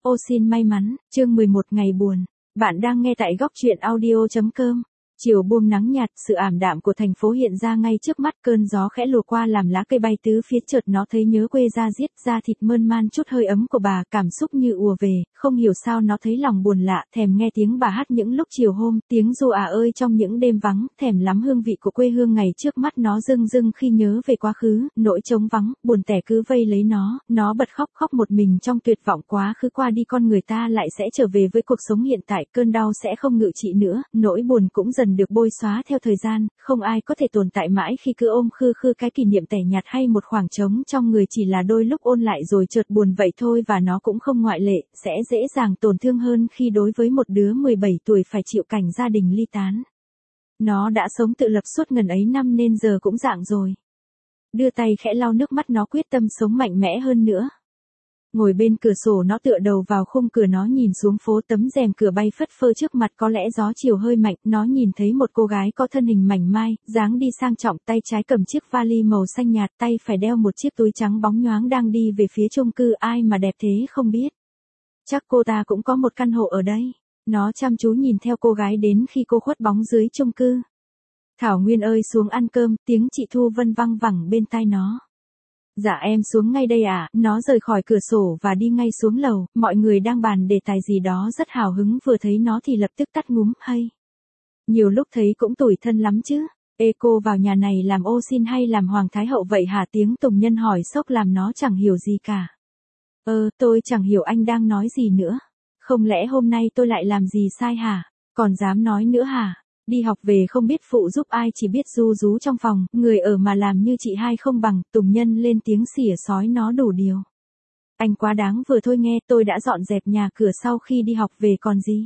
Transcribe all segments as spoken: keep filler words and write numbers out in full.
Ô xin may mắn, chương mười một ngày buồn. Bạn đang nghe tại góc truyện audio chấm com. Chiều buông nắng nhạt, sự ảm đạm của thành phố hiện ra ngay trước mắt, cơn gió khẽ lùa qua làm lá cây bay tứ phía, chợt nó thấy nhớ quê ra diết, da thịt mơn man chút hơi ấm của bà, cảm xúc như ùa về, không hiểu sao nó thấy lòng buồn lạ, thèm nghe tiếng bà hát những lúc chiều hôm, tiếng ru à ơi trong những đêm vắng, thèm lắm hương vị của quê hương ngày trước mắt nó rưng rưng khi nhớ về quá khứ, nỗi trống vắng, buồn tẻ cứ vây lấy nó, nó bật khóc khóc một mình trong tuyệt vọng quá khứ qua đi con người ta lại sẽ trở về với cuộc sống hiện tại, cơn đau sẽ không ngự trị nữa, nỗi buồn cũng dần được bôi xóa theo thời gian, không ai có thể tồn tại mãi khi cứ ôm khư khư cái kỷ niệm tẻ nhạt hay một khoảng trống trong người chỉ là đôi lúc ôn lại rồi chợt buồn vậy thôi và nó cũng không ngoại lệ, sẽ dễ dàng tổn thương hơn khi đối với một đứa mười bảy tuổi phải chịu cảnh gia đình ly tán. Nó đã sống tự lập suốt ngần ấy năm nên giờ cũng rạng rồi. Đưa tay khẽ lau nước mắt nó quyết tâm sống mạnh mẽ hơn nữa. Ngồi bên cửa sổ nó tựa đầu vào khung cửa nó nhìn xuống phố tấm rèm cửa bay phất phơ trước mặt có lẽ gió chiều hơi mạnh, nó nhìn thấy một cô gái có thân hình mảnh mai, dáng đi sang trọng tay trái cầm chiếc vali màu xanh nhạt tay phải đeo một chiếc túi trắng bóng nhoáng đang đi về phía chung cư ai mà đẹp thế không biết. Chắc cô ta cũng có một căn hộ ở đây. Nó chăm chú nhìn theo cô gái đến khi cô khuất bóng dưới chung cư. Thảo Nguyên ơi xuống ăn cơm, tiếng chị Thu Vân văng vẳng bên tai nó. Dạ em xuống ngay đây à, nó rời khỏi cửa sổ và đi ngay xuống lầu, mọi người đang bàn đề tài gì đó rất hào hứng vừa thấy nó thì lập tức tắt ngúm hay. Nhiều lúc thấy cũng tủi thân lắm chứ, ê cô vào nhà này làm ô xin hay làm hoàng thái hậu vậy hả tiếng Tùng Nhân hỏi sốc làm nó chẳng hiểu gì cả. Ờ, tôi chẳng hiểu anh đang nói gì nữa, không lẽ hôm nay tôi lại làm gì sai hả, còn dám nói nữa hả? Đi học về không biết phụ giúp ai chỉ biết ru rú trong phòng, người ở mà làm như chị hai không bằng, Tùng Nhân lên tiếng xỉa xói nó đủ điều. Anh quá đáng vừa thôi nghe tôi đã dọn dẹp nhà cửa sau khi đi học về còn gì.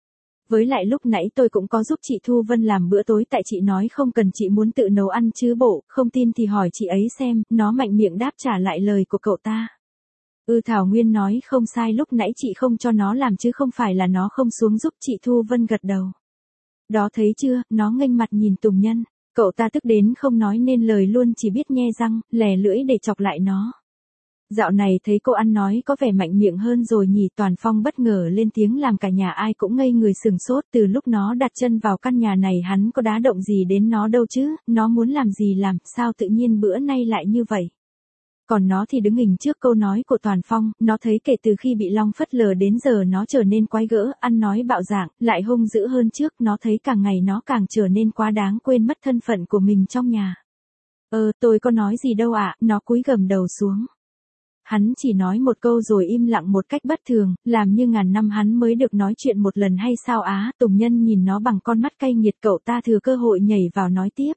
Với lại lúc nãy tôi cũng có giúp chị Thu Vân làm bữa tối tại chị nói không cần chị muốn tự nấu ăn chứ bộ, không tin thì hỏi chị ấy xem, nó mạnh miệng đáp trả lại lời của cậu ta. Ừ Thảo Nguyên nói không sai lúc nãy chị không cho nó làm chứ không phải là nó không xuống giúp chị Thu Vân gật đầu. Đó thấy chưa, nó nghênh mặt nhìn Tùng Nhân, cậu ta tức đến không nói nên lời luôn chỉ biết nhe răng, lè lưỡi để chọc lại nó. Dạo này thấy cô ăn nói có vẻ mạnh miệng hơn rồi nhỉ Toàn Phong bất ngờ lên tiếng làm cả nhà ai cũng ngây người sừng sốt từ lúc nó đặt chân vào căn nhà này hắn có đá động gì đến nó đâu chứ, nó muốn làm gì làm, sao tự nhiên bữa nay lại như vậy. Còn nó thì đứng hình trước câu nói của Toàn Phong, nó thấy kể từ khi bị Long phớt lờ đến giờ nó trở nên quái gỡ, ăn nói bạo dạn, lại hung dữ hơn trước, nó thấy càng ngày nó càng trở nên quá đáng quên mất thân phận của mình trong nhà. Ờ, tôi có nói gì đâu ạ, nó cúi gầm đầu xuống. Hắn chỉ nói một câu rồi im lặng một cách bất thường, làm như ngàn năm hắn mới được nói chuyện một lần hay sao á, Tùng Nhân nhìn nó bằng con mắt cay nghiệt cậu ta thừa cơ hội nhảy vào nói tiếp.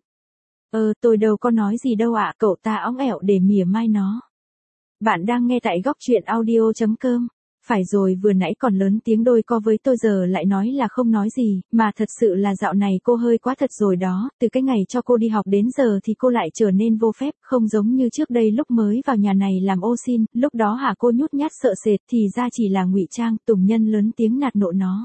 Ờ tôi đâu có nói gì đâu ạ, cậu ta óng ẻo để mỉa mai nó. Bạn đang nghe tại góc truyện audio chấm com. Phải rồi vừa nãy còn lớn tiếng đôi co với tôi giờ lại nói là không nói gì, mà thật sự là dạo này cô hơi quá thật rồi đó, từ cái ngày cho cô đi học đến giờ thì cô lại trở nên vô phép, không giống như trước đây lúc mới vào nhà này làm ô xin, lúc đó hả cô nhút nhát sợ sệt thì ra chỉ là ngụy trang, Tùng Nhân lớn tiếng nạt nộ nó.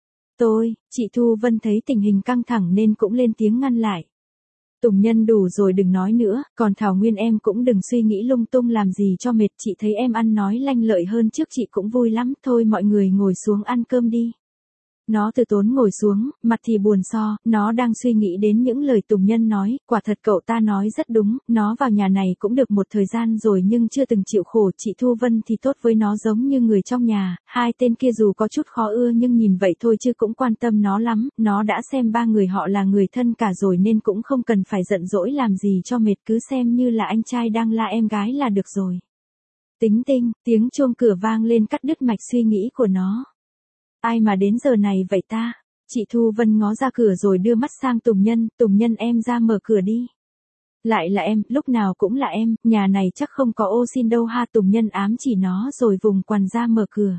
Tôi, chị Thu Vân thấy tình hình căng thẳng nên cũng lên tiếng ngăn lại. Tùng Nhân đủ rồi đừng nói nữa, còn Thảo Nguyên em cũng đừng suy nghĩ lung tung làm gì cho mệt, chị thấy em ăn nói lanh lợi hơn trước chị cũng vui lắm, thôi mọi người ngồi xuống ăn cơm đi. Nó từ tốn ngồi xuống, mặt thì buồn so, nó đang suy nghĩ đến những lời Tùng Nhân nói, quả thật cậu ta nói rất đúng, nó vào nhà này cũng được một thời gian rồi nhưng chưa từng chịu khổ, chị Thu Vân thì tốt với nó giống như người trong nhà, hai tên kia dù có chút khó ưa nhưng nhìn vậy thôi chứ cũng quan tâm nó lắm, nó đã xem ba người họ là người thân cả rồi nên cũng không cần phải giận dỗi làm gì cho mệt cứ xem như là anh trai đang la em gái là được rồi. Tính tinh, tiếng chuông cửa vang lên cắt đứt mạch suy nghĩ của nó. Ai mà đến giờ này vậy ta? Chị Thu Vân ngó ra cửa rồi đưa mắt sang Tùng Nhân, Tùng Nhân em ra mở cửa đi. Lại là em, lúc nào cũng là em, nhà này chắc không có ô xin đâu ha Tùng Nhân ám chỉ nó rồi vùng quằn ra mở cửa.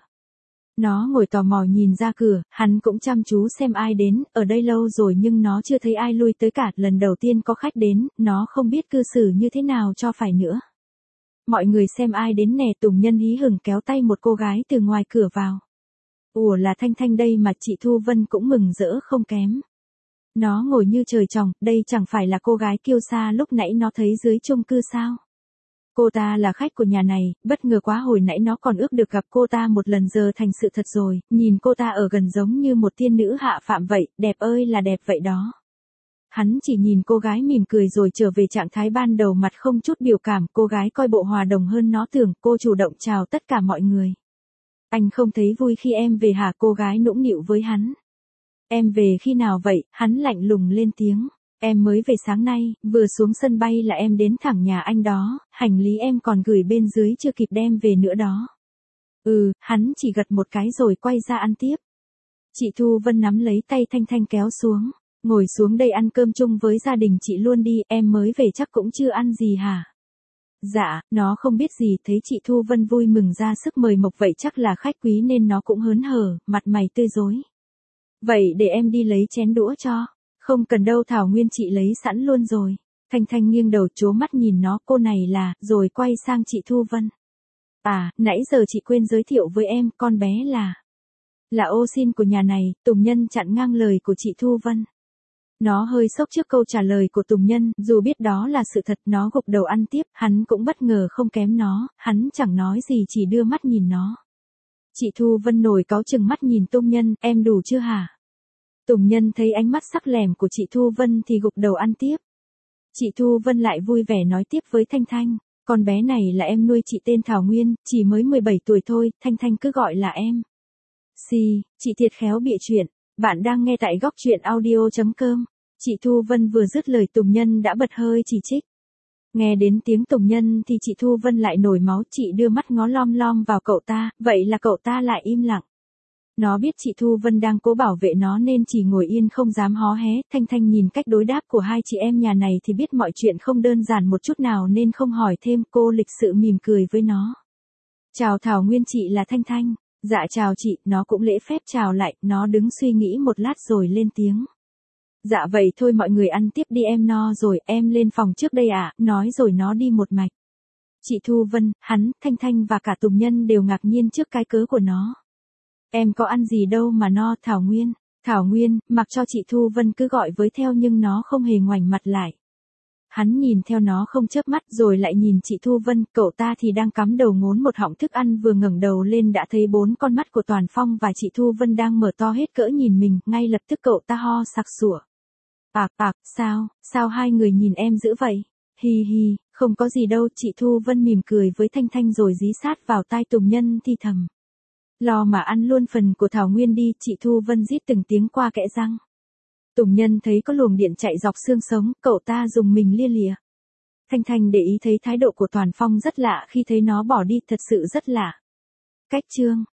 Nó ngồi tò mò nhìn ra cửa, hắn cũng chăm chú xem ai đến, ở đây lâu rồi nhưng nó chưa thấy ai lui tới cả, lần đầu tiên có khách đến, nó không biết cư xử như thế nào cho phải nữa. Mọi người xem ai đến nè Tùng Nhân hí hửng kéo tay một cô gái từ ngoài cửa vào. Ủa là Thanh Thanh đây mà chị Thu Vân cũng mừng rỡ không kém. Nó ngồi như trời trồng, đây chẳng phải là cô gái kiêu sa lúc nãy nó thấy dưới chung cư sao. Cô ta là khách của nhà này, bất ngờ quá hồi nãy nó còn ước được gặp cô ta một lần giờ thành sự thật rồi, nhìn cô ta ở gần giống như một tiên nữ hạ phàm vậy, đẹp ơi là đẹp vậy đó. Hắn chỉ nhìn cô gái mỉm cười rồi trở về trạng thái ban đầu, mặt không chút biểu cảm, cô gái coi bộ hòa đồng hơn nó tưởng, cô chủ động chào tất cả mọi người. Anh không thấy vui khi em về hả? Cô gái nũng nịu với hắn. Em về khi nào vậy? Hắn lạnh lùng lên tiếng. Em mới về sáng nay, vừa xuống sân bay là em đến thẳng nhà anh đó, hành lý em còn gửi bên dưới chưa kịp đem về nữa đó. Ừ, hắn chỉ gật một cái rồi quay ra ăn tiếp. Chị Thu Vân nắm lấy tay Thanh Thanh kéo xuống. Ngồi xuống đây ăn cơm chung với gia đình chị luôn đi, em mới về chắc cũng chưa ăn gì hả? Dạ, nó không biết gì, thấy chị Thu Vân vui mừng ra sức mời mộc vậy chắc là khách quý nên nó cũng hớn hở, mặt mày tươi rói. Vậy để em đi lấy chén đũa cho. Không cần đâu Thảo Nguyên, chị lấy sẵn luôn rồi. Thanh Thanh nghiêng đầu trố mắt nhìn nó, cô này là, rồi quay sang chị Thu Vân. À, nãy giờ chị quên giới thiệu với em, con bé là... Là ô xin của nhà này. Tùng Nhân chặn ngang lời của chị Thu Vân. Nó hơi sốc trước câu trả lời của Tùng Nhân, dù biết đó là sự thật, nó gục đầu ăn tiếp, hắn cũng bất ngờ không kém nó, hắn chẳng nói gì chỉ đưa mắt nhìn nó. Chị Thu Vân nổi cáu chừng mắt nhìn Tùng Nhân, em đủ chưa hả? Tùng Nhân thấy ánh mắt sắc lẻm của chị Thu Vân thì gục đầu ăn tiếp. Chị Thu Vân lại vui vẻ nói tiếp với Thanh Thanh, con bé này là em nuôi, chị tên Thảo Nguyên, chỉ mới mười bảy tuổi thôi, Thanh Thanh cứ gọi là em. Xì, chị thiệt khéo bịa chuyện, bạn đang nghe tại góc truyện audio chấm com. Chị Thu Vân vừa dứt lời Tùng Nhân đã bật hơi chỉ trích. Nghe đến tiếng Tùng Nhân thì chị Thu Vân lại nổi máu, chị đưa mắt ngó lom lom vào cậu ta, vậy là cậu ta lại im lặng. Nó biết chị Thu Vân đang cố bảo vệ nó nên chỉ ngồi yên không dám hó hé. Thanh Thanh nhìn cách đối đáp của hai chị em nhà này thì biết mọi chuyện không đơn giản một chút nào nên không hỏi thêm, cô lịch sự mỉm cười với nó. Chào Thảo Nguyên, chị là Thanh Thanh. Dạ chào chị, nó cũng lễ phép chào lại, nó đứng suy nghĩ một lát rồi lên tiếng. Dạ vậy thôi mọi người ăn tiếp đi, em no rồi, em lên phòng trước đây ạ, à, nói rồi nó đi một mạch. Chị Thu Vân, hắn, Thanh Thanh và cả Tùng Nhân đều ngạc nhiên trước cái cớ của nó. Em có ăn gì đâu mà no, Thảo Nguyên. Thảo Nguyên, mặc cho chị Thu Vân cứ gọi với theo nhưng nó không hề ngoảnh mặt lại. Hắn nhìn theo nó không chớp mắt rồi lại nhìn chị Thu Vân, cậu ta thì đang cắm đầu ngốn một họng thức ăn, vừa ngẩng đầu lên đã thấy bốn con mắt của Toàn Phong và chị Thu Vân đang mở to hết cỡ nhìn mình, ngay lập tức cậu ta ho sặc sủa. Ạc ạc, sao, sao hai người nhìn em dữ vậy? Hi hi, không có gì đâu, chị Thu Vân mỉm cười với Thanh Thanh rồi dí sát vào tai Tùng Nhân thì thầm. Lo mà ăn luôn phần của Thảo Nguyên đi, chị Thu Vân rít từng tiếng qua kẽ răng. Tùng Nhân thấy có luồng điện chạy dọc xương sống, cậu ta dùng mình lia lịa. Thanh Thanh để ý thấy thái độ của Toàn Phong rất lạ khi thấy nó bỏ đi, thật sự rất lạ. Cách chương